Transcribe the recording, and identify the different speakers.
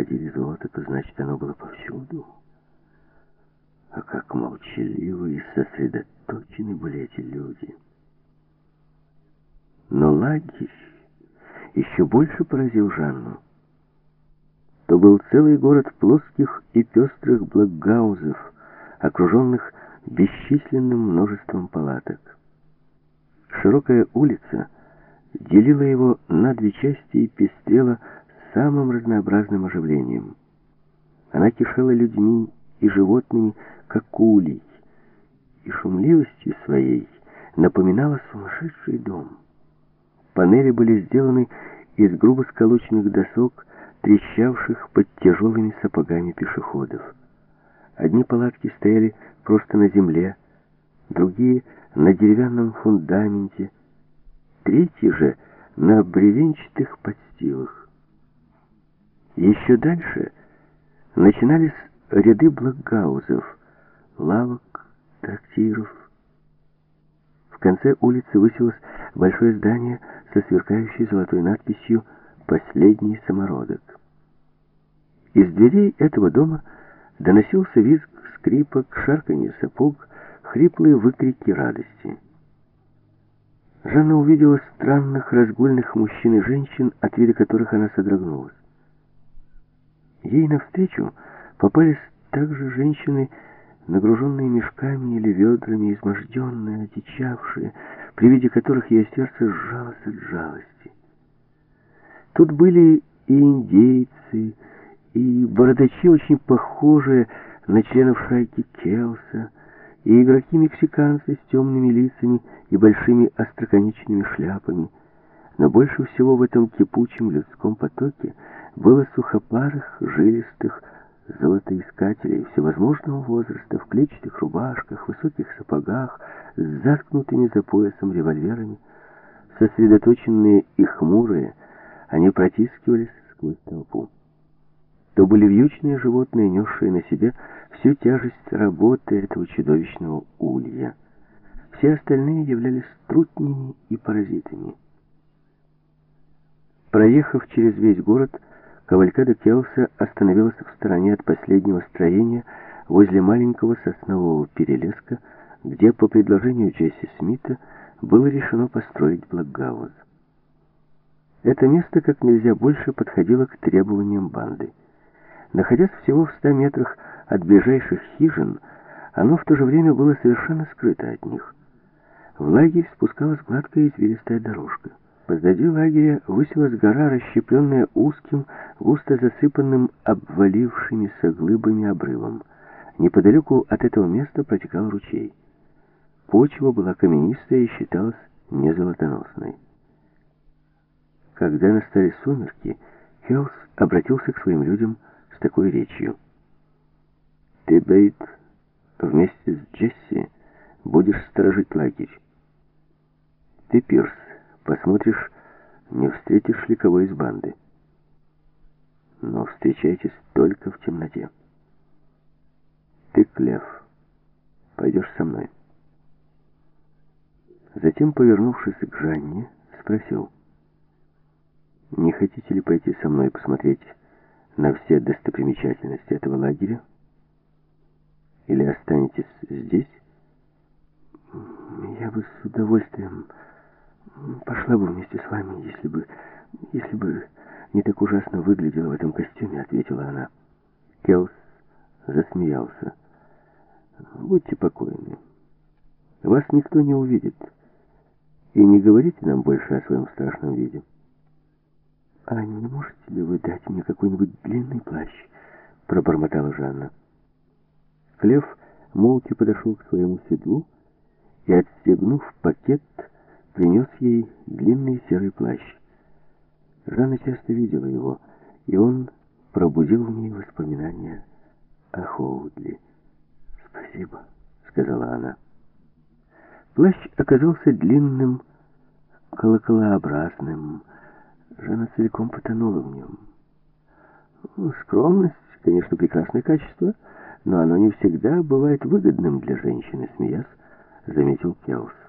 Speaker 1: находили золото, то значит оно было повсюду. А как молчаливы и сосредоточены были эти люди. Но лагерь еще больше поразил Жанну. То был целый город плоских и пестрых блокгаузов, окруженных бесчисленным множеством палаток. Широкая улица делила его на две части и пестрела самым разнообразным оживлением. Она кишела людьми и животными, как улей, и шумливостью своей напоминала сумасшедший дом. Панели были сделаны из грубо сколоченных досок, трещавших под тяжелыми сапогами пешеходов. Одни палатки стояли просто на земле, другие — на деревянном фундаменте, третьи же — на бревенчатых подстилах. Еще дальше начинались ряды блокгаузов, лавок, трактиров. В конце улицы высилось большое здание со сверкающей золотой надписью «Последний самородок». Из дверей этого дома доносился визг скрипок, шарканье сапог, хриплые выкрики радости. Жанна увидела странных разгульных мужчин и женщин, от вида которых она содрогнулась. Ей навстречу попались также женщины, нагруженные мешками или ведрами, изможденные, одичавшие, при виде которых ее сердце сжалось от жалости. Тут были и индейцы, и бородачи, очень похожие на членов шайки Келса, и игроки-мексиканцы с темными лицами и большими остроконечными шляпами. Но больше всего в этом кипучем людском потоке было сухопарых, жилистых золотоискателей всевозможного возраста в клетчатых рубашках, высоких сапогах, с заткнутыми за поясом револьверами. Сосредоточенные и хмурые, они протискивались сквозь толпу. То были вьючные животные, несшие на себе всю тяжесть работы этого чудовищного улья. Все остальные являлись трутнями и паразитами. Проехав через весь город, кавалькада Келса остановилась в стороне от последнего строения возле маленького соснового перелеска, где по предложению Джесси Смита было решено построить блокгауз. Это место как нельзя больше подходило к требованиям банды. Находясь всего в 100 метрах от ближайших хижин, оно в то же время было совершенно скрыто от них. В лагерь спускалась гладкая извилистая дорожка. Позади лагеря высилась гора, расщепленная узким, густо засыпанным обвалившимися глыбами обрывом. Неподалеку от этого места протекал ручей. Почва была каменистая и считалась незолотоносной. Когда настали сумерки, Келс обратился к своим людям с такой речью: «Ты, Бейт, вместе с Джесси будешь сторожить лагерь. Ты, Пирс, посмотришь, не встретишь ли кого из банды. Но встречайтесь только в темноте. Ты, Клев, пойдешь со мной». Затем, повернувшись к Жанне, спросил: «Не хотите ли пойти со мной посмотреть на все достопримечательности этого лагеря? Или останетесь здесь?» «Я бы с удовольствием пошла бы вместе с вами, если бы не так ужасно выглядела в этом костюме», — ответила она. Келс засмеялся. «Будьте покойны. Вас никто не увидит. И не говорите нам больше о своем страшном виде». «А не можете ли вы дать мне какой-нибудь длинный плащ?» — пробормотала Жанна. Клев молча подошел к своему седлу и, отстегнув пакет, принес ей длинный серый плащ. Жанна часто видела его, и он пробудил в ней воспоминания о Хоудли. «Спасибо», — сказала она. Плащ оказался длинным, колоколообразным. Жанна целиком потонула в нем. Скромность, конечно, прекрасное качество, но оно не всегда бывает выгодным для женщины, смеясь, заметил Келс.